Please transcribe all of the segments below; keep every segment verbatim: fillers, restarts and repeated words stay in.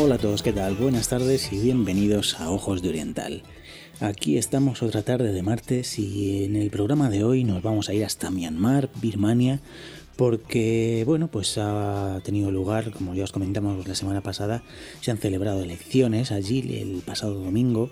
Hola a todos, ¿qué tal? Buenas tardes y bienvenidos a Ojos de Oriental. Aquí estamos otra tarde de martes y en el programa de hoy nos vamos a ir hasta Myanmar, Birmania, porque, bueno, pues ha tenido lugar, como ya os comentamos la semana pasada, se han celebrado elecciones allí el pasado domingo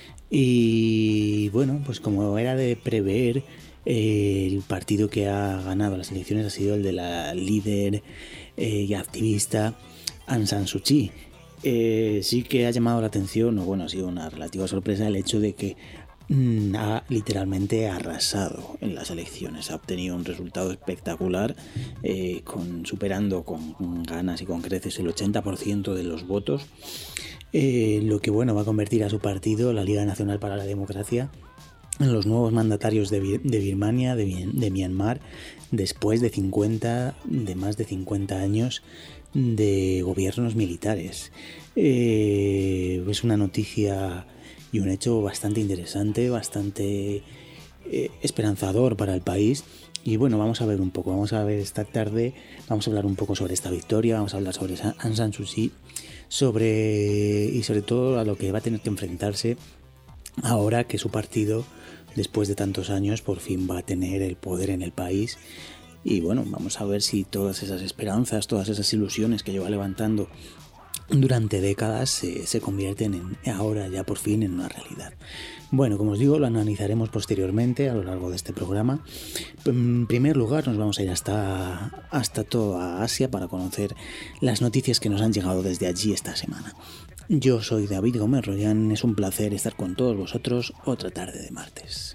y, bueno, pues como era de prever, eh, el partido que ha ganado las elecciones ha sido el de la líder eh, y activista Aung San Suu Kyi. Eh, sí que ha llamado la atención, o bueno, ha sido una relativa sorpresa el hecho de que mmm, ha literalmente arrasado en las elecciones, ha obtenido un resultado espectacular, eh, con, superando con ganas y con creces el ochenta por ciento de los votos, eh, lo que bueno va a convertir a su partido, la Liga Nacional para la Democracia, en los nuevos mandatarios de, Bir- de Birmania, de, de Myanmar, después de cincuenta, de más de cincuenta años de gobiernos militares. Eh, es una noticia y un hecho bastante interesante, bastante eh, esperanzador para el país. Y bueno, vamos a ver un poco, vamos a ver esta tarde, vamos a hablar un poco sobre esta victoria, vamos a hablar sobre Aung San Suu Kyi, sobre, y sobre todo a lo que va a tener que enfrentarse ahora que su partido, después de tantos años, por fin va a tener el poder en el país. Y bueno, vamos a ver si todas esas esperanzas, todas esas ilusiones que lleva levantando durante décadas se, se convierten en, ahora ya por fin en una realidad. Bueno, como os digo, lo analizaremos posteriormente a lo largo de este programa. En primer lugar, nos vamos a ir hasta, hasta toda Asia para conocer las noticias que nos han llegado desde allí esta semana. Yo soy David Gómez Royán, es un placer estar con todos vosotros otra tarde de martes.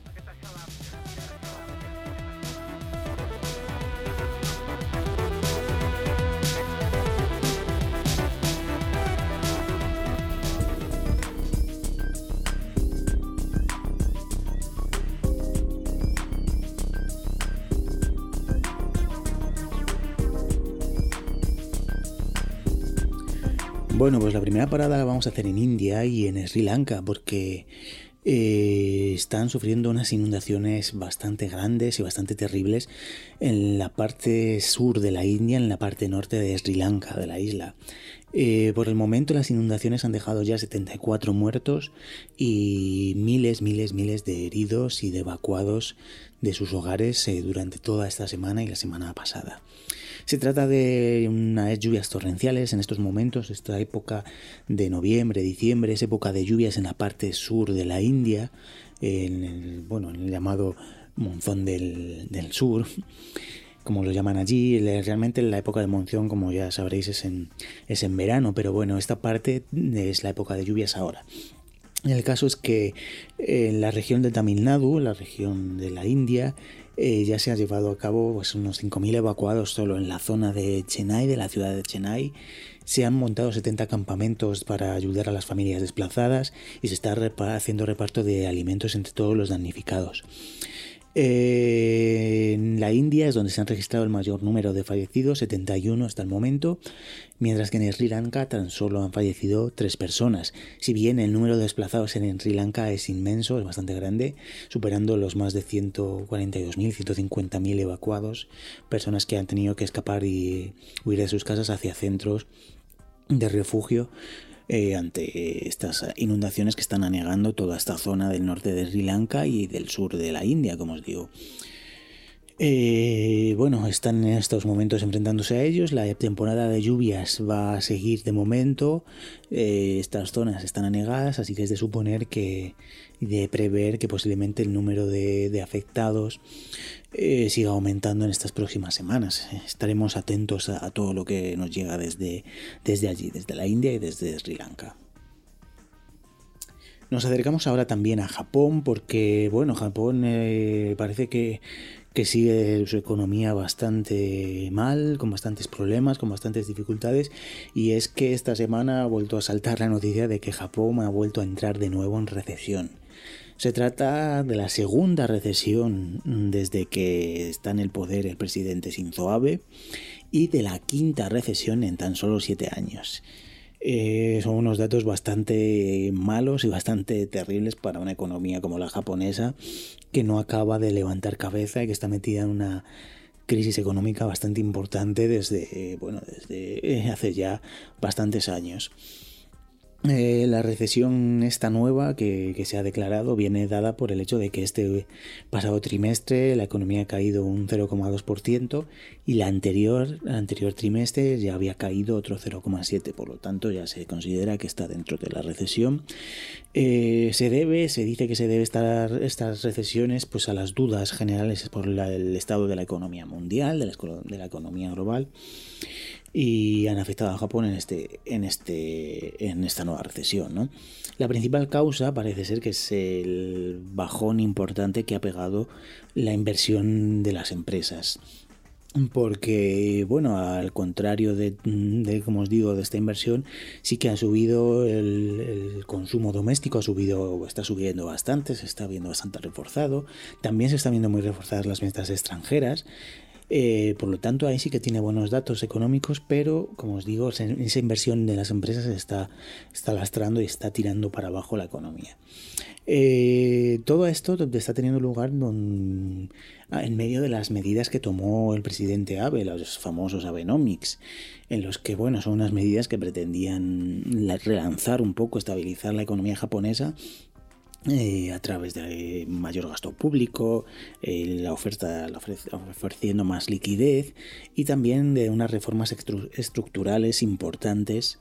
Bueno, pues la primera parada la vamos a hacer en India y en Sri Lanka porque eh, están sufriendo unas inundaciones bastante grandes y bastante terribles en la parte sur de la India, en la parte norte de Sri Lanka, de la isla. Eh, por el momento las inundaciones han dejado ya setenta y cuatro muertos y miles, miles, miles de heridos y de evacuados de sus hogares eh, durante toda esta semana y la semana pasada. Se trata de unas lluvias torrenciales en estos momentos, esta época de noviembre, diciembre, es época de lluvias en la parte sur de la India, en el, bueno, en el llamado monzón del, del sur, como lo llaman allí. Realmente la época de monzón, como ya sabréis, es en, es en verano, pero bueno, esta parte es la época de lluvias ahora. El caso es que en la región de Tamil Nadu, la región de la India, eh, ya se ha llevado a cabo pues, unos cinco mil evacuados solo en la zona de Chennai, de la ciudad de Chennai. Se han montado setenta campamentos para ayudar a las familias desplazadas y se está repa- haciendo reparto de alimentos entre todos los damnificados. Eh, en la India es donde se han registrado el mayor número de fallecidos, setenta y uno hasta el momento, mientras que en Sri Lanka tan solo han fallecido tres personas. Si bien el número de desplazados en Sri Lanka es inmenso, es bastante grande, superando los más de ciento cuarenta y dos mil, ciento cincuenta mil evacuados, personas que han tenido que escapar y huir de sus casas hacia centros de refugio Eh, ante estas inundaciones que están anegando toda esta zona del norte de Sri Lanka y del sur de la India, como os digo. Eh, bueno, están en estos momentos enfrentándose a ellos. La temporada de lluvias va a seguir de momento. Eh, estas zonas están anegadas, así que es de suponer que, de prever que posiblemente el número de, de afectados eh, siga aumentando en estas próximas semanas. Estaremos atentos a, a todo lo que nos llega desde, desde allí, desde la India y desde Sri Lanka. Nos acercamos ahora también a Japón porque, bueno, Japón eh, parece que, que sigue su economía bastante mal, con bastantes problemas, con bastantes dificultades, y es que esta semana ha vuelto a saltar la noticia de que Japón ha vuelto a entrar de nuevo en recesión. Se trata de la segunda recesión desde que está en el poder el presidente Shinzo Abe y de la quinta recesión en tan solo siete años. Eh, son unos datos bastante malos y bastante terribles para una economía como la japonesa, que no acaba de levantar cabeza y que está metida en una crisis económica bastante importante desde, bueno, desde hace ya bastantes años. Eh, la recesión esta nueva que, que se ha declarado viene dada por el hecho de que este pasado trimestre la economía ha caído un cero coma dos por ciento y la anterior, el anterior trimestre ya había caído otro cero coma siete por ciento, por lo tanto ya se considera que está dentro de la recesión. Eh, se debe, se dice que se debe estar estas recesiones pues a las dudas generales por la, el estado de la economía mundial, de la, de la economía global, y han afectado a Japón en este en este en esta nueva recesión, ¿no? La principal causa parece ser que es el bajón importante que ha pegado la inversión de las empresas, porque bueno, al contrario de, de como os digo, de esta inversión, sí que ha subido el, el consumo doméstico, ha subido, está subiendo bastante, se está viendo bastante reforzado, también se están viendo muy reforzadas las ventas extranjeras. Eh, por lo tanto, ahí sí que tiene buenos datos económicos, pero como os digo, esa inversión de las empresas está, está lastrando y está tirando para abajo la economía. Eh, todo esto está teniendo lugar en medio de las medidas que tomó el presidente Abe, los famosos Abenomics, en los que, bueno, son unas medidas que pretendían relanzar un poco, estabilizar la economía japonesa, Eh, a través de mayor gasto público, eh, la oferta la ofre ofreciendo más liquidez y también de unas reformas estructurales importantes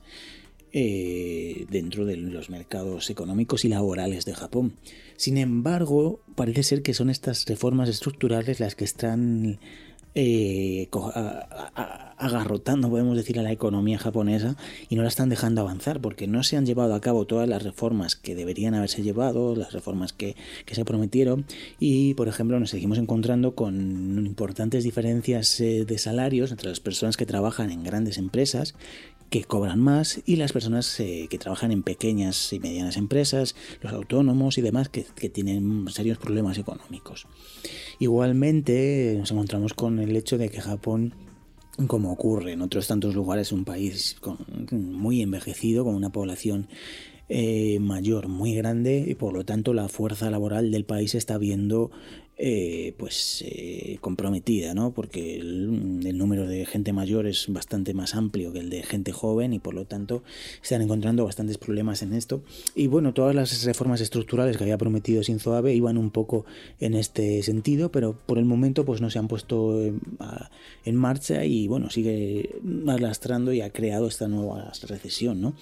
eh, dentro de los mercados económicos y laborales de Japón. Sin embargo, parece ser que son estas reformas estructurales las que están Eh, agarrotando, podemos decir, a la economía japonesa y no la están dejando avanzar porque no se han llevado a cabo todas las reformas que deberían haberse llevado, las reformas que, que se prometieron, y por ejemplo nos seguimos encontrando con importantes diferencias eh, de salarios entre las personas que trabajan en grandes empresas, que cobran más, y las personas eh, que trabajan en pequeñas y medianas empresas, los autónomos y demás, que, que tienen serios problemas económicos. Igualmente nos encontramos con el hecho de que Japón, como ocurre en otros tantos lugares, es un país con, muy envejecido, con una población eh, mayor muy grande, y por lo tanto la fuerza laboral del país se está viendo eh, pues eh, comprometida, ¿no? Porque el, el número de gente mayor es bastante más amplio que el de gente joven y por lo tanto están encontrando bastantes problemas en esto. Y bueno, todas las reformas estructurales que había prometido Shinzo Abe iban un poco en este sentido, pero por el momento pues no se han puesto en, a, en marcha y bueno, sigue arrastrando y ha creado esta nueva recesión, ¿no?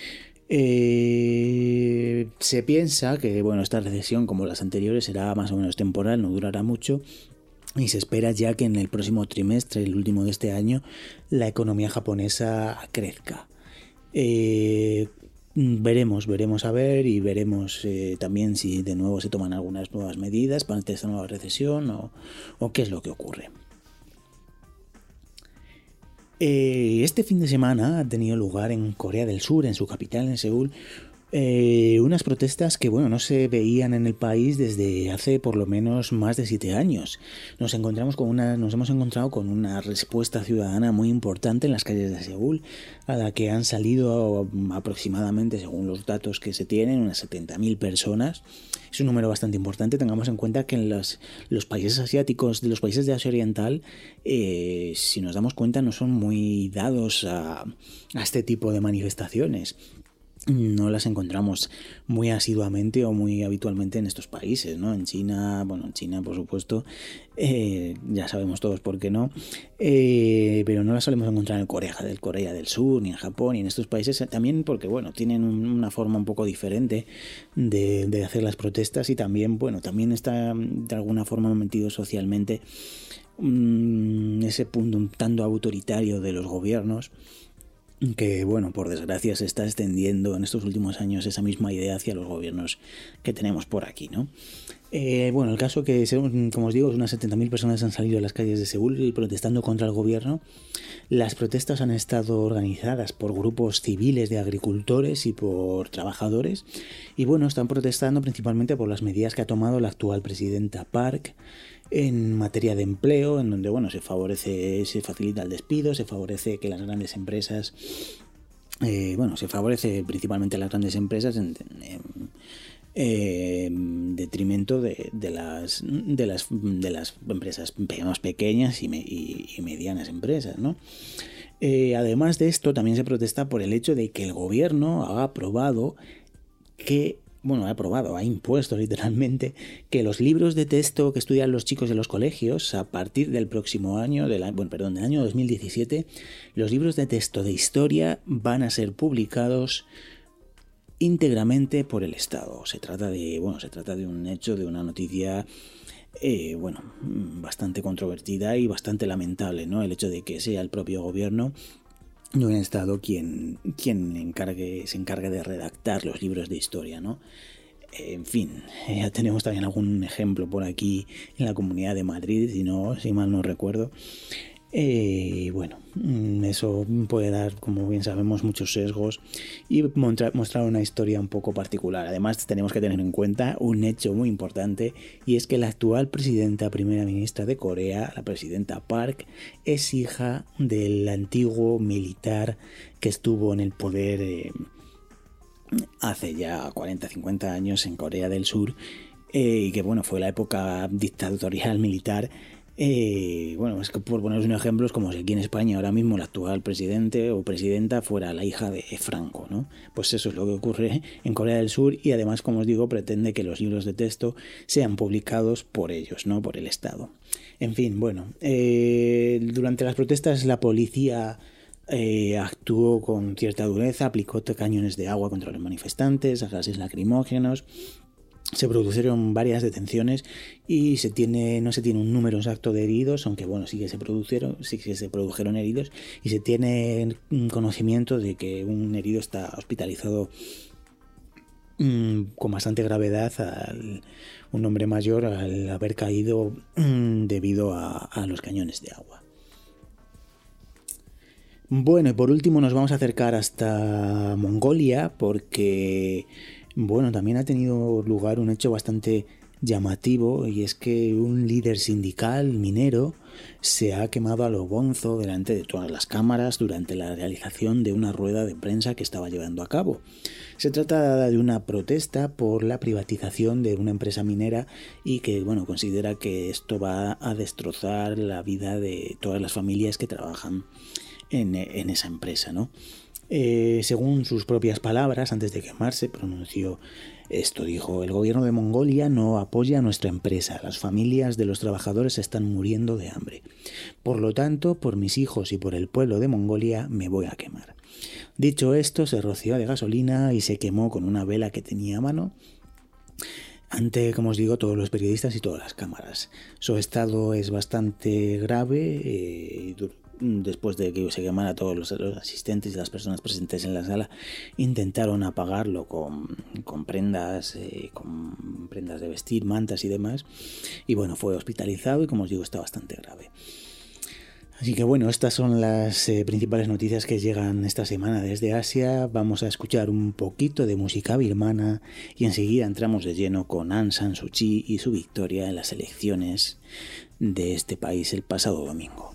Eh, se piensa que bueno, esta recesión, como las anteriores, será más o menos temporal, no durará mucho, y se espera ya que en el próximo trimestre, el último de este año, la economía japonesa crezca. Eh, veremos, veremos a ver y veremos eh, también si de nuevo se toman algunas nuevas medidas para esta nueva recesión o, o qué es lo que ocurre. Eh, este fin de semana ha tenido lugar en Corea del Sur, en su capital, en Seúl, eh, unas protestas que bueno, no se veían en el país desde hace por lo menos más de siete años. Nos encontramos con una, nos hemos encontrado con una respuesta ciudadana muy importante en las calles de Seúl, a la que han salido aproximadamente, según los datos que se tienen, unas setenta mil personas. Es un número bastante importante. Tengamos en cuenta que en los, los países asiáticos, de los países de Asia Oriental, eh, si nos damos cuenta, no son muy dados a, a este tipo de manifestaciones. No las encontramos muy asiduamente o muy habitualmente en estos países, ¿no? En China, bueno, en China por supuesto, eh, ya sabemos todos por qué no, eh, pero no las solemos encontrar en Corea del Corea del Sur, ni en Japón, ni en estos países, también porque, bueno, tienen un, una forma un poco diferente de, de hacer las protestas y también, bueno, también está de alguna forma metido socialmente um, ese punto un tanto autoritario de los gobiernos, que bueno, por desgracia se está extendiendo en estos últimos años esa misma idea hacia los gobiernos que tenemos por aquí, ¿no? Eh, bueno, el caso que, como os digo, unas setenta mil personas han salido a las calles de Seúl protestando contra el gobierno. Las protestas han estado organizadas por grupos civiles de agricultores y por trabajadores, y bueno, están protestando principalmente por las medidas que ha tomado la actual presidenta Park en materia de empleo, en donde bueno, se favorece, se facilita el despido, se favorece que las grandes empresas, eh, bueno, se favorece principalmente a las grandes empresas en, en, en detrimento de, de, las, de, las, de las empresas más pequeñas y, me, y, y medianas empresas, ¿no? Eh, además de esto, también se protesta por el hecho de que el gobierno ha aprobado que, bueno, ha aprobado, ha impuesto literalmente que los libros de texto que estudian los chicos de los colegios a partir del próximo año, del, bueno, perdón, del año dos mil diecisiete, los libros de texto de historia van a ser publicados íntegramente por el Estado. Se trata de, bueno, se trata de un hecho, de una noticia Eh, bueno, bastante controvertida y bastante lamentable, ¿no? El hecho de que sea el propio gobierno de un estado quien, quien encargue, se encargue de redactar los libros de historia, ¿no? En fin, ya tenemos también algún ejemplo por aquí en la Comunidad de Madrid, si no, si mal no recuerdo. Eh, bueno, eso puede dar, como bien sabemos, muchos sesgos y mostrar una historia un poco particular. Además, tenemos que tener en cuenta un hecho muy importante, y es que la actual presidenta, primera ministra de Corea, la presidenta Park, es hija del antiguo militar que estuvo en el poder eh, hace ya cuarenta a cincuenta años en Corea del Sur, eh, y que bueno, fue la época dictatorial militar. Eh, bueno, es que por poneros un ejemplo, es como si aquí en España ahora mismo el actual presidente o presidenta fuera la hija de Franco, ¿no? Pues eso es lo que ocurre en Corea del Sur, y además, como os digo, pretende que los libros de texto sean publicados por ellos, no por el Estado. En fin, bueno, eh, durante las protestas la policía eh, actuó con cierta dureza, aplicó cañones de agua contra los manifestantes, gases lacrimógenos. Se produjeron varias detenciones y se tiene, no se tiene un número exacto de heridos, aunque bueno, sí que se produjeron, sí que se produjeron heridos, y se tiene conocimiento de que un herido está hospitalizado mmm, con bastante gravedad, al, un hombre mayor, al haber caído mmm, debido a, a los cañones de agua. Bueno, y por último nos vamos a acercar hasta Mongolia, porque bueno, también ha tenido lugar un hecho bastante llamativo, y es que un líder sindical minero se ha quemado a lo bonzo delante de todas las cámaras durante la realización de una rueda de prensa que estaba llevando a cabo. Se trata de una protesta por la privatización de una empresa minera, y que bueno, considera que esto va a destrozar la vida de todas las familias que trabajan en, en esa empresa, ¿no? Eh, según sus propias palabras, antes de quemarse, pronunció esto, dijo: el gobierno de Mongolia no apoya a nuestra empresa, las familias de los trabajadores están muriendo de hambre. Por lo tanto, por mis hijos y por el pueblo de Mongolia me voy a quemar. Dicho esto, se roció de gasolina y se quemó con una vela que tenía a mano ante, como os digo, todos los periodistas y todas las cámaras. Su estado es bastante grave. eh, Después de que se quemara, todos los, los asistentes y las personas presentes en la sala intentaron apagarlo con, con prendas, eh, con prendas de vestir, mantas y demás. Y bueno, fue hospitalizado y, como os digo, está bastante grave. Así que bueno, estas son las eh, principales noticias que llegan esta semana desde Asia. Vamos a escuchar un poquito de música birmana y enseguida entramos de lleno con Aung San Suu Kyi y su victoria en las elecciones de este país el pasado domingo.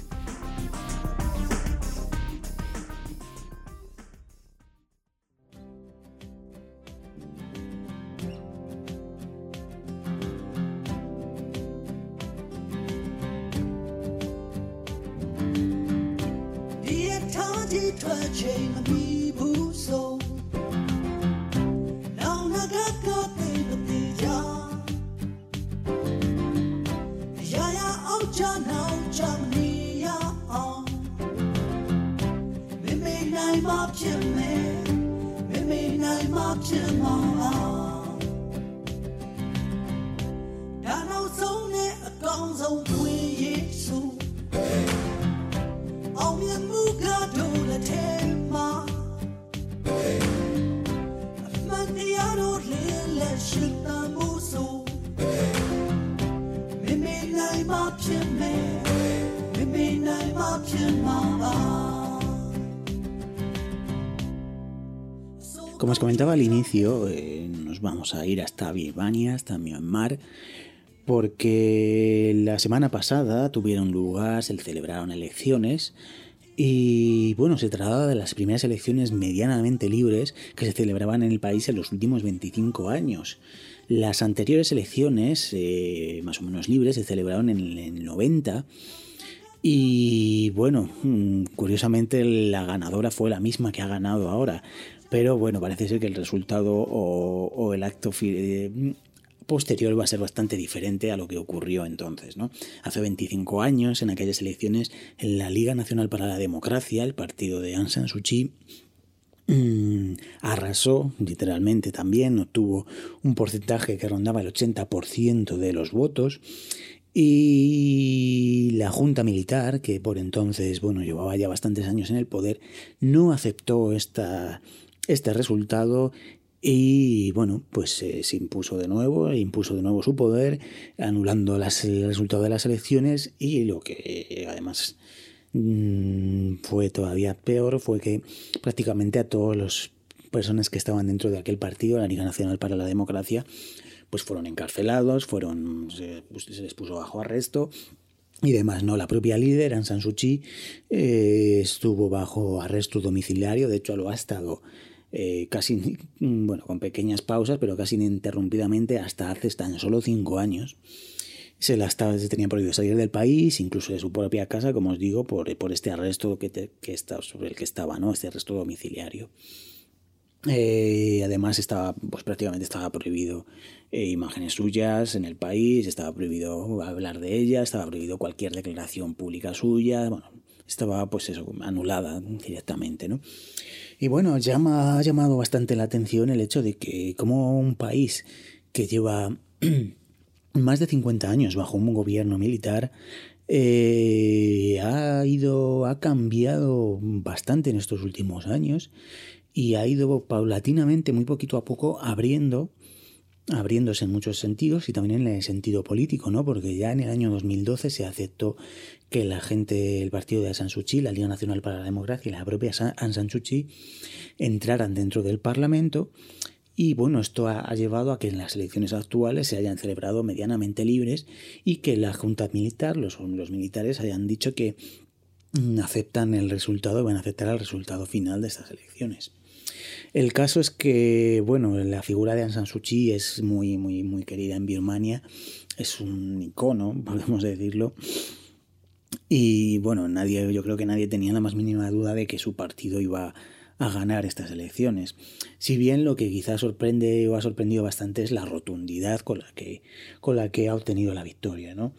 Como os comentaba al inicio, eh, nos vamos a ir hasta Birmania, hasta Myanmar, porque la semana pasada tuvieron lugar, se celebraron elecciones, y bueno, se trataba de las primeras elecciones medianamente libres que se celebraban en el país en los últimos veinticinco años. Las anteriores elecciones, eh, más o menos libres, se celebraron en el noventa, Y bueno, curiosamente la ganadora fue la misma que ha ganado ahora, pero bueno, parece ser que el resultado o, o el acto fi- posterior va a ser bastante diferente a lo que ocurrió entonces, ¿no? Hace veinticinco años, en aquellas elecciones, en la Liga Nacional para la Democracia, el partido de Aung San Suu Kyi mmm, arrasó literalmente también, obtuvo un porcentaje que rondaba el ochenta por ciento de los votos. Y la Junta Militar, que por entonces, bueno, llevaba ya bastantes años en el poder, no aceptó esta, este resultado y, bueno, pues eh, se impuso de nuevo, e impuso de nuevo su poder, anulando las, el resultado de las elecciones y lo que eh, además mmm, fue todavía peor fue que prácticamente a todas las personas que estaban dentro de aquel partido, la Liga Nacional para la Democracia, pues fueron encarcelados, fueron, se, se les puso bajo arresto y demás, ¿no? La propia líder, Aung San Suu Kyi, eh, estuvo bajo arresto domiciliario, de hecho lo ha estado eh, casi, bueno, con pequeñas pausas, pero casi ininterrumpidamente hasta hace tan solo cinco años. Se la estaba, se tenía prohibido salir del país, incluso de su propia casa, como os digo, por, por este arresto que, te, que está, sobre el que estaba, ¿no? Este arresto domiciliario. Eh, además estaba, pues prácticamente estaba prohibido eh, imágenes suyas en el país, estaba prohibido hablar de ella, estaba prohibido cualquier declaración pública suya, bueno, estaba pues eso, anulada directamente, ¿no? Y bueno, llama, ha llamado bastante la atención el hecho de que como un país que lleva más de cincuenta años bajo un gobierno militar, eh, ha ido, ha cambiado bastante en estos últimos años y ha ido paulatinamente, muy poquito a poco, abriendo, abriéndose en muchos sentidos y también en el sentido político, ¿no? Porque ya en el año dos mil doce se aceptó que la gente, el partido de Aung San Suu Kyi, la Liga Nacional para la Democracia y la propia Aung San Suu Kyi entraran dentro del Parlamento. Y bueno, esto ha, ha llevado a que en las elecciones actuales se hayan celebrado medianamente libres y que la Junta Militar, los, los militares, hayan dicho que aceptan el resultado, van a aceptar el resultado final de estas elecciones. El caso es que, bueno, la figura de Aung San Suu Kyi es muy, muy, muy querida en Birmania, es un icono, podemos decirlo, y bueno, nadie, yo creo que nadie tenía la más mínima duda de que su partido iba a ganar estas elecciones. Si bien lo que quizás sorprende o ha sorprendido bastante es la rotundidad con la que, con la que ha obtenido la victoria, ¿no?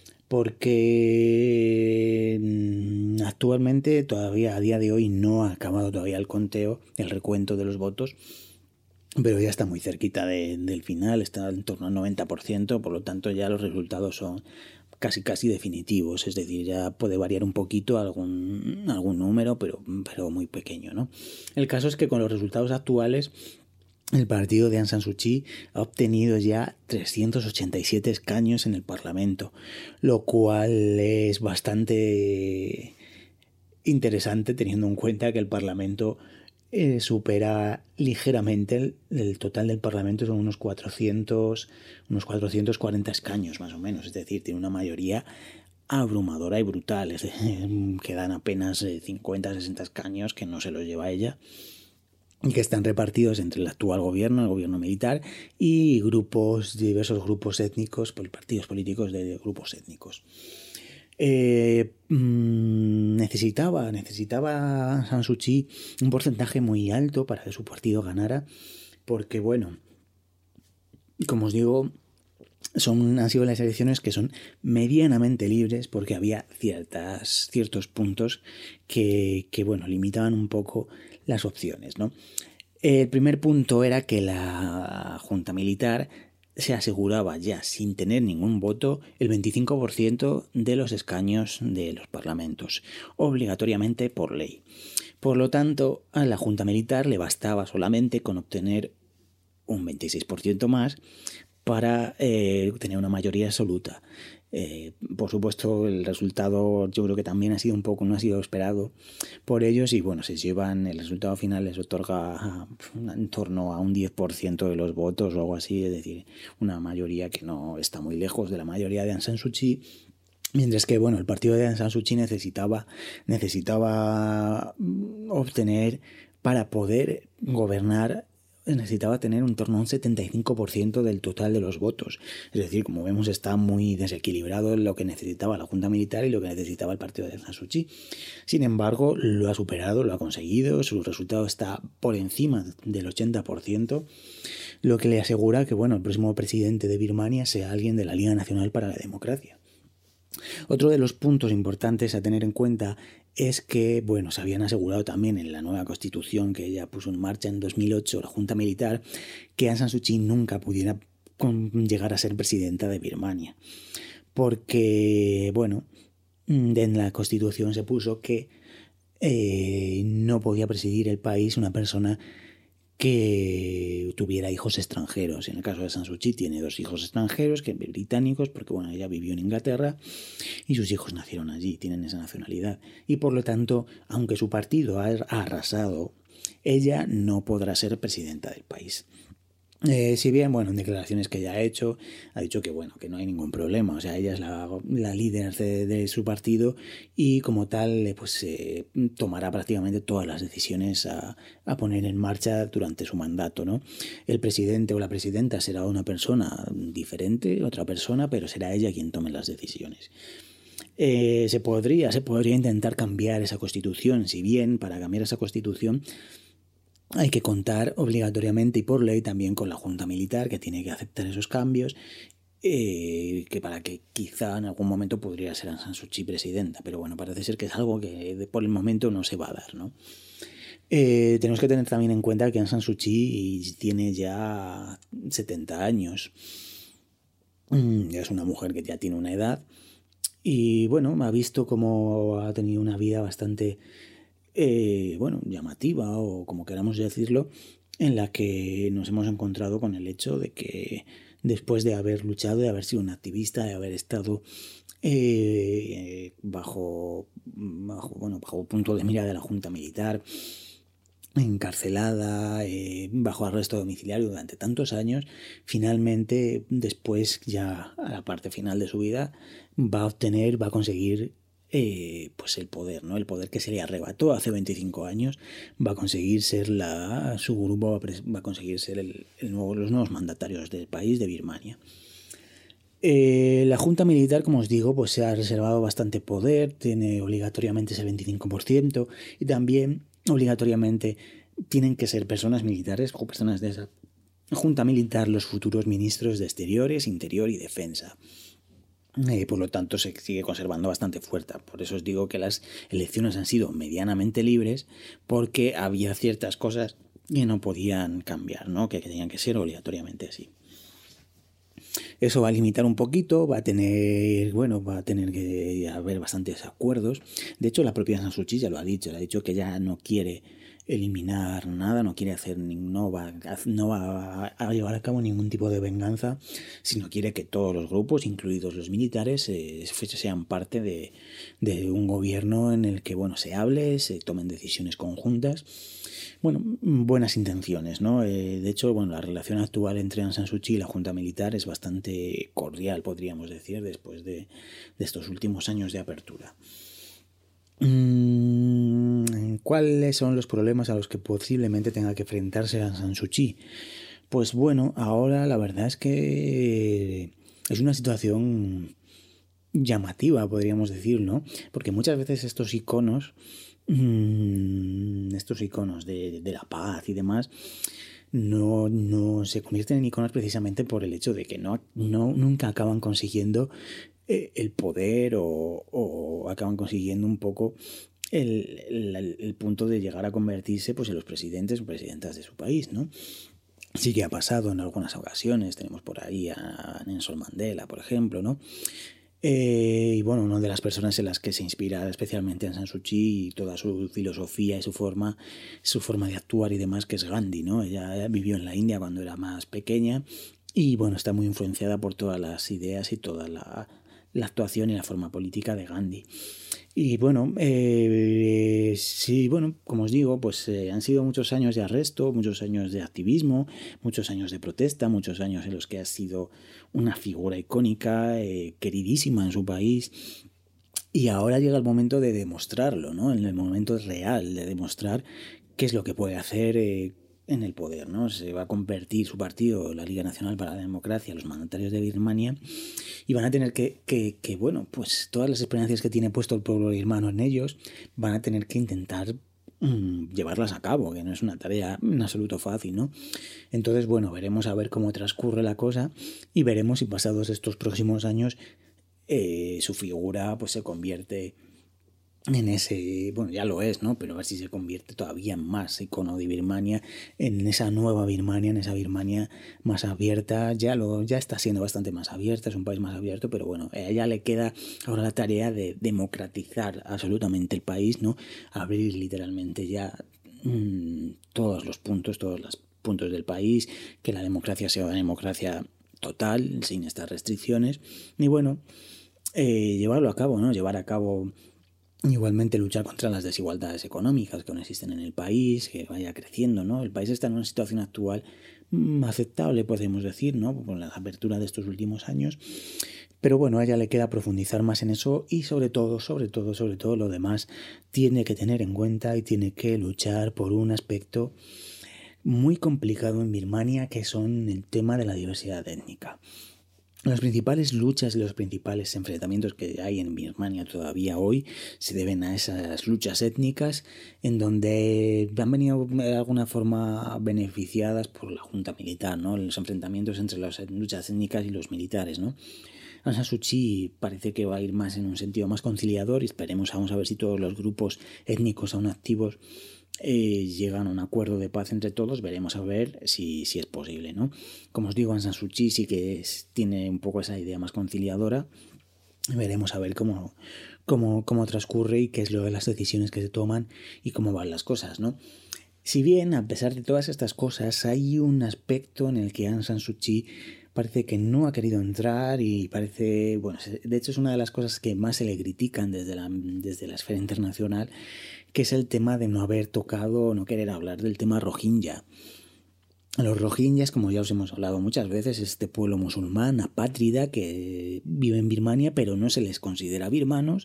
Porque actualmente todavía a día de hoy no ha acabado todavía el conteo, el recuento de los votos, pero ya está muy cerquita de, del final, está en torno al noventa por ciento, por lo tanto ya los resultados son casi casi definitivos, es decir, ya puede variar un poquito algún, algún número, pero, pero muy pequeño, ¿no? El caso es que con los resultados actuales el partido de Aung San Suu Kyi ha obtenido ya trescientos ochenta y siete escaños en el Parlamento, lo cual es bastante interesante teniendo en cuenta que el Parlamento eh, supera ligeramente el, el total del Parlamento, son unos cuatrocientos, unos cuatrocientos cuarenta escaños más o menos, es decir, tiene una mayoría abrumadora y brutal, es decir, quedan apenas cincuenta, sesenta escaños que no se los lleva ella, que están repartidos entre el actual gobierno, el gobierno militar, y grupos, diversos grupos étnicos, partidos políticos de grupos étnicos. Eh, mmm, necesitaba, necesitaba San Suu Kyi un porcentaje muy alto para que su partido ganara, porque bueno, como os digo, son, han sido las elecciones que son medianamente libres porque había ciertas, ciertos puntos que, que bueno, limitaban un poco las opciones, ¿no? El primer punto era que la Junta Militar se aseguraba ya, sin tener ningún voto, el veinticinco por ciento de los escaños de los parlamentos, obligatoriamente por ley. Por lo tanto, a la Junta Militar le bastaba solamente con obtener un veintiséis por ciento más para eh, tener una mayoría absoluta. Eh, por supuesto, el resultado yo creo que también ha sido un poco, no ha sido esperado por ellos y bueno, se llevan, el resultado final les otorga en torno a un diez por ciento de los votos o algo así, es decir, una mayoría que no está muy lejos de la mayoría de Aung San Suu Kyi. Mientras que, bueno, el partido de Aung San Suu Kyi necesitaba, necesitaba obtener para poder gobernar necesitaba tener en torno a un setenta y cinco por ciento del total de los votos. Es decir, como vemos, está muy desequilibrado lo que necesitaba la Junta Militar y lo que necesitaba el partido de Aung San Suu Kyi. Sin embargo, lo ha superado, lo ha conseguido, su resultado está por encima del ochenta por ciento, lo que le asegura que bueno, el próximo presidente de Birmania sea alguien de la Liga Nacional para la Democracia. Otro de los puntos importantes a tener en cuenta es que, bueno, se habían asegurado también en la nueva constitución que ella puso en marcha en dos mil ocho, la Junta Militar, que Aung San Suu Kyi nunca pudiera llegar a ser presidenta de Birmania. Porque, bueno, en la constitución se puso que eh, no podía presidir el país una persona que tuviera hijos extranjeros. En el caso de Aung San Suu Kyi tiene dos hijos extranjeros, que británicos, porque bueno, ella vivió en Inglaterra y sus hijos nacieron allí, tienen esa nacionalidad. Y por lo tanto, aunque su partido ha arrasado, ella no podrá ser presidenta del país. Eh, si bien, bueno, en declaraciones que ella ha hecho, ha dicho que bueno, que no hay ningún problema, o sea, ella es la, la líder de, de su partido y como tal, pues eh, tomará prácticamente todas las decisiones a, a poner en marcha durante su mandato, ¿no? El presidente o la presidenta será una persona diferente, otra persona, pero será ella quien tome las decisiones. Eh, se podría, se podría intentar cambiar esa constitución, si bien para cambiar esa constitución hay que contar obligatoriamente y por ley también con la Junta Militar, que tiene que aceptar esos cambios, eh, que para que quizá en algún momento podría ser Aung San Suu Kyi presidenta, pero bueno, parece ser que es algo que de, por el momento no se va a dar, ¿no? Eh, tenemos que tener también en cuenta que Aung San Suu Kyi tiene ya setenta años, es una mujer que ya tiene una edad y bueno, ha visto cómo ha tenido una vida bastante Eh, bueno, llamativa o como queramos decirlo, en la que nos hemos encontrado con el hecho de que después de haber luchado, de haber sido un activista, de haber estado eh, bajo, bajo, bueno, bajo punto de mira de la Junta Militar, encarcelada, eh, bajo arresto domiciliario durante tantos años, finalmente, después ya a la parte final de su vida, va a obtener, va a conseguir Eh, pues el poder, ¿no? El poder que se le arrebató hace veinticinco años, va a conseguir ser la, su grupo va a, va a conseguir ser el, el nuevo, los nuevos mandatarios del país, de Birmania. Eh, la Junta Militar, como os digo, pues se ha reservado bastante poder, tiene obligatoriamente ese veinticinco por ciento y también obligatoriamente tienen que ser personas militares o personas de esa Junta Militar los futuros ministros de Exteriores, Interior y Defensa. Eh, por lo tanto, se sigue conservando bastante fuerte. Por eso os digo que las elecciones han sido medianamente libres, porque había ciertas cosas que no podían cambiar, ¿no? Que tenían que ser obligatoriamente así. Eso va a limitar un poquito, va a tener, bueno, va a tener que haber bastantes acuerdos. De hecho, la propia Aung San Suu Kyi ya lo ha dicho, le ha dicho que ya no quiere eliminar nada, no quiere hacer, no va, no va a llevar a cabo ningún tipo de venganza, sino quiere que todos los grupos, incluidos los militares, eh, sean parte de, de un gobierno en el que, bueno, se hable, se tomen decisiones conjuntas. Bueno, buenas intenciones, ¿no? Eh, de hecho, bueno, la relación actual entre Aung San Suu Kyi y la Junta Militar es bastante cordial, podríamos decir, después de, de estos últimos años de apertura. ¿Cuáles son los problemas a los que posiblemente tenga que enfrentarse Aung San Suu Kyi? Pues bueno, ahora la verdad es que es una situación llamativa, podríamos decir, ¿no? Porque muchas veces estos iconos, mmm, estos iconos de, de la paz y demás, no, no se convierten en iconos precisamente por el hecho de que no, no, nunca acaban consiguiendo el poder o, o acaban consiguiendo un poco el, el, el punto de llegar a convertirse pues en los presidentes o presidentas de su país, ¿no? Sí que ha pasado en algunas ocasiones, tenemos por ahí a Nelson Mandela, por ejemplo, ¿no? Eh, y bueno, una de las personas en las que se inspira especialmente Aung San Suu Kyi y toda su filosofía y su forma, su forma de actuar y demás, que es Gandhi, ¿no? Ella vivió en la India cuando era más pequeña y bueno, está muy influenciada por todas las ideas y toda la, la actuación y la forma política de Gandhi. Y bueno, eh, sí, bueno, como os digo, pues eh, han sido muchos años de arresto, muchos años de activismo, muchos años de protesta, muchos años en los que ha sido una figura icónica, eh, queridísima en su país. Y ahora llega el momento de demostrarlo, ¿no? En el momento real de demostrar qué es lo que puede hacer, eh, en el poder, ¿no? Se va a convertir su partido, la Liga Nacional para la Democracia, los mandatarios de Birmania, y van a tener que, que, que, bueno, pues todas las experiencias que tiene puesto el pueblo birmano en ellos, van a tener que intentar mmm, llevarlas a cabo, que no es una tarea en absoluto fácil, ¿no? Entonces, bueno, veremos a ver cómo transcurre la cosa y veremos si pasados estos próximos años eh, su figura pues se convierte en ese, bueno, ya lo es, ¿no? Pero a ver si se convierte todavía más icono de Birmania, en esa nueva Birmania, en esa Birmania más abierta. Ya lo, ya está siendo bastante más abierta, es un país más abierto, pero bueno, a ella le queda ahora la tarea de democratizar absolutamente el país, ¿no? Abrir literalmente ya mmm, todos los puntos, todos los puntos del país, que la democracia sea una democracia total, sin estas restricciones, y bueno, eh, llevarlo a cabo, ¿no? Llevar a cabo igualmente luchar contra las desigualdades económicas que aún existen en el país, que vaya creciendo, ¿no? El país está en una situación actual mmm, aceptable, podemos decir, ¿no? Con la apertura de estos últimos años. Pero bueno, a ella le queda profundizar más en eso y sobre todo, sobre todo, sobre todo lo demás tiene que tener en cuenta y tiene que luchar por un aspecto muy complicado en Birmania, que son el tema de la diversidad étnica. Las principales luchas y los principales enfrentamientos que hay en Birmania todavía hoy se deben a esas luchas étnicas, en donde han venido de alguna forma beneficiadas por la junta militar, ¿no? Los enfrentamientos entre las luchas étnicas y los militares, ¿no? Aung San Suu Kyi parece que va a ir más en un sentido más conciliador y esperemos, vamos a ver si todos los grupos étnicos aún activos Eh, llegan a un acuerdo de paz entre todos. Veremos a ver si, si es posible, ¿no? Como os digo, Aung San Suu Kyi sí que es, tiene un poco esa idea más conciliadora. Veremos a ver cómo, cómo, cómo transcurre y qué es lo de las decisiones que se toman y cómo van las cosas, ¿no? Si bien, a pesar de todas estas cosas, hay un aspecto en el que Aung San Suu Kyi parece que no ha querido entrar y parece, bueno, de hecho es una de las cosas que más se le critican desde la, desde la esfera internacional, que es el tema de no haber tocado o no querer hablar del tema Rohingya. Los Rohingyas, como ya os hemos hablado muchas veces, es este pueblo musulmán apátrida que vive en Birmania, pero no se les considera birmanos,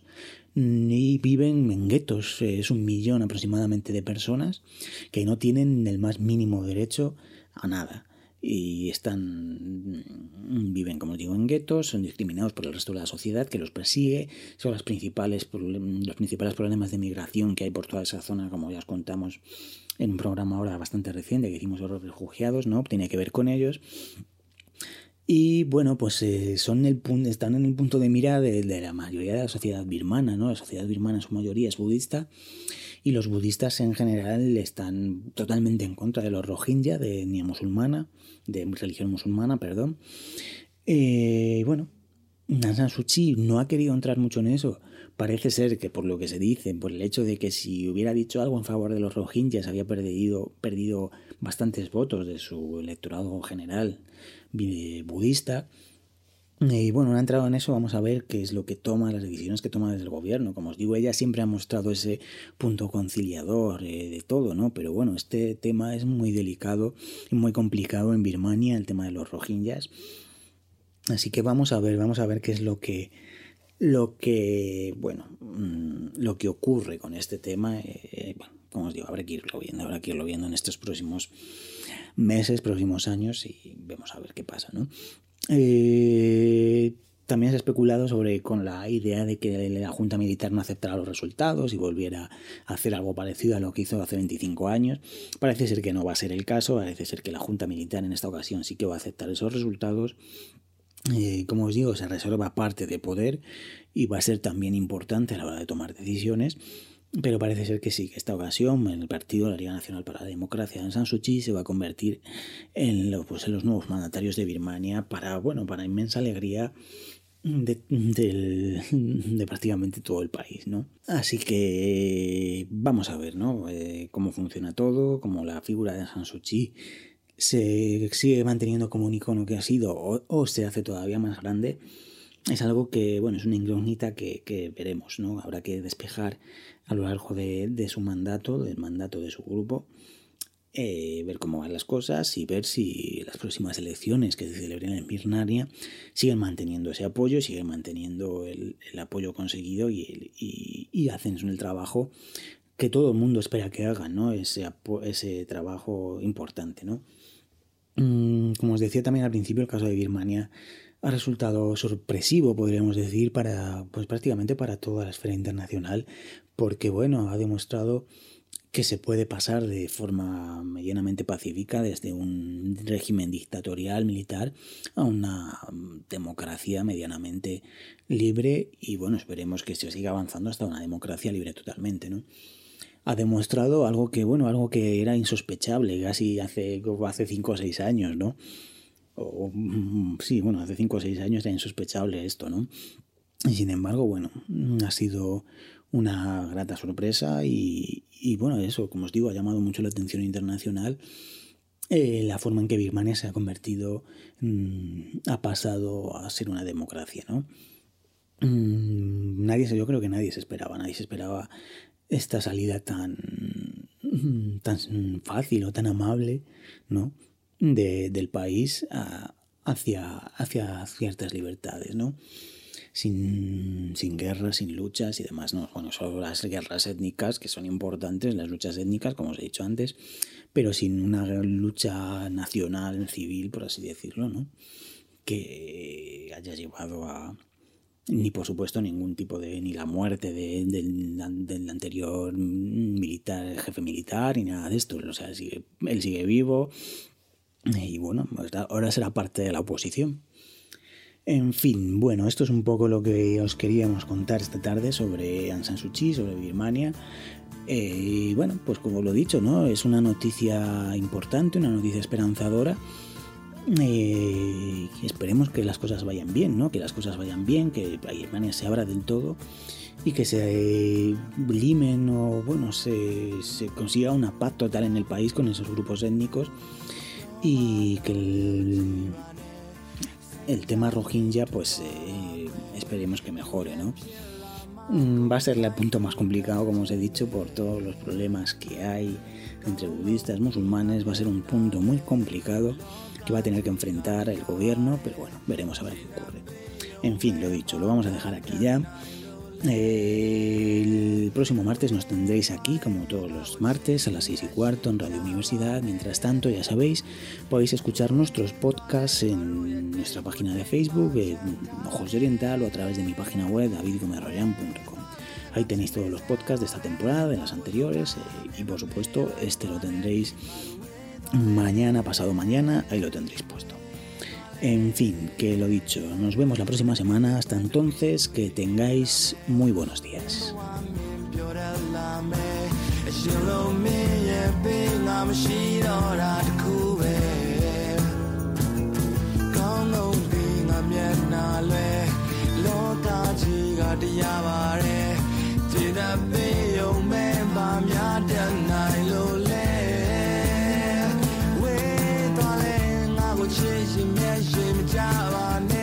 ni viven en guetos. Es un millón aproximadamente de personas que no tienen el más mínimo derecho a nada. Y están viven, como digo, en guetos, son discriminados por el resto de la sociedad que los persigue, son las principales, los principales problemas de migración que hay por toda esa zona, como ya os contamos en un programa ahora bastante reciente que hicimos sobre los refugiados, ¿no? Tiene que ver con ellos. Y bueno, pues eh, son el punto, están en el punto de mira de, de la mayoría de la sociedad birmana, ¿no? La sociedad birmana en su mayoría es budista y los budistas en general están totalmente en contra de los Rohingya, de etnia musulmana, de religión musulmana, perdón. Y eh, bueno, Aung San Suu Kyi no ha querido entrar mucho en eso. Parece ser que por lo que se dice, por el hecho de que si hubiera dicho algo en favor de los Rohingyas había perdido, perdido bastantes votos de su electorado general budista. Y bueno, no ha entrado en eso, vamos a ver qué es lo que toma, las decisiones que toma desde el gobierno. Como os digo, ella siempre ha mostrado ese punto conciliador eh, de todo, ¿no? Pero bueno, este tema es muy delicado y muy complicado en Birmania, el tema de los Rohingyas. Así que vamos a ver, vamos a ver qué es lo que, lo que, bueno, lo que ocurre con este tema. Eh, bueno, como os digo, habrá que irlo viendo, habrá que irlo viendo en estos próximos meses, próximos años y vemos a ver qué pasa, ¿no? Eh, también se ha especulado sobre con la idea de que la Junta Militar no aceptara los resultados y volviera a hacer algo parecido a lo que hizo hace veinticinco años. Parece ser que no va a ser el caso, parece ser que la Junta Militar en esta ocasión sí que va a aceptar esos resultados. Eh, como os digo, se reserva parte de poder y va a ser también importante a la hora de tomar decisiones. Pero parece ser que sí, que esta ocasión en el partido, la Liga Nacional para la Democracia, Aung San Suu Kyi se va a convertir en, lo, pues, en los nuevos mandatarios de Birmania para, bueno, para inmensa alegría de, de, de prácticamente todo el país, ¿no? Así que vamos a ver, ¿no? Eh, cómo funciona todo, cómo la figura de Aung San Suu Kyi se sigue manteniendo como un icono que ha sido o, o se hace todavía más grande. Es algo que, bueno, es una incógnita que, que veremos, ¿no? Habrá que despejar a lo largo de, de su mandato, del mandato de su grupo, eh, ver cómo van las cosas y ver si las próximas elecciones que se celebren en Birmania siguen manteniendo ese apoyo, siguen manteniendo el, el apoyo conseguido y, el, y, y hacen el trabajo que todo el mundo espera que hagan, ¿no? Ese, ese trabajo importante, ¿no? Como os decía también al principio, el caso de Birmania ha resultado sorpresivo, podríamos decir, para pues prácticamente para toda la esfera internacional, porque bueno, ha demostrado que se puede pasar de forma medianamente pacífica desde un régimen dictatorial militar a una democracia medianamente libre, y bueno, esperemos que se siga avanzando hasta una democracia libre totalmente, ¿no? Ha demostrado algo que, bueno, algo que era insospechable casi hace, hace cinco o seis años, ¿no? O, sí, bueno, hace cinco o seis años era insospechable esto, ¿no? Y sin embargo, bueno, ha sido una grata sorpresa y, y bueno, eso, como os digo, ha llamado mucho la atención internacional eh, la forma en que Birmania se ha convertido, mmm, ha pasado a ser una democracia, ¿no? Mmm, nadie, yo creo que nadie se esperaba, nadie se esperaba esta salida tan, tan fácil o tan amable, ¿no? De, del país a, hacia, hacia ciertas libertades, ¿no? Sin, sin guerras, sin luchas y demás, ¿no? Bueno, solo las guerras étnicas, que son importantes, las luchas étnicas, como os he dicho antes, pero sin una lucha nacional, civil, por así decirlo, ¿no? Que haya llevado a... ni por supuesto ningún tipo de, ni la muerte de, de, de, del anterior militar, jefe militar, ni nada de esto. O sea, sigue, él sigue vivo y bueno, ahora será parte de la oposición. En fin, bueno, esto es un poco lo que os queríamos contar esta tarde sobre Aung San Suu Kyi, sobre Birmania. Eh, y bueno, pues como lo he dicho, ¿no? Es una noticia importante, una noticia esperanzadora. Eh, esperemos que las cosas vayan bien, ¿no? Que las cosas vayan bien, que Birmania se abra del todo y que se eh, limen o bueno, se, se consiga una paz total en el país con esos grupos étnicos y que el, el tema Rohingya pues eh, esperemos que mejore, ¿no? Va a ser el punto más complicado, como os he dicho, por todos los problemas que hay entre budistas, musulmanes. Va a ser un punto muy complicado que va a tener que enfrentar el gobierno, pero bueno, veremos a ver qué ocurre. En fin, lo dicho, lo vamos a dejar aquí ya. Eh, el próximo martes nos tendréis aquí, como todos los martes, a las seis y cuarto en Radio Universidad. Mientras tanto, ya sabéis, podéis escuchar nuestros podcasts en nuestra página de Facebook, en Ojos de Oriental, o a través de mi página web, david gómez royan punto com. Ahí tenéis todos los podcasts de esta temporada, de las anteriores, eh, y por supuesto, este lo tendréis mañana, pasado mañana, ahí lo tendréis puesto. En fin, que lo dicho, nos vemos la próxima semana. Hasta entonces, que tengáis muy buenos días. Chasing me, shame, Java.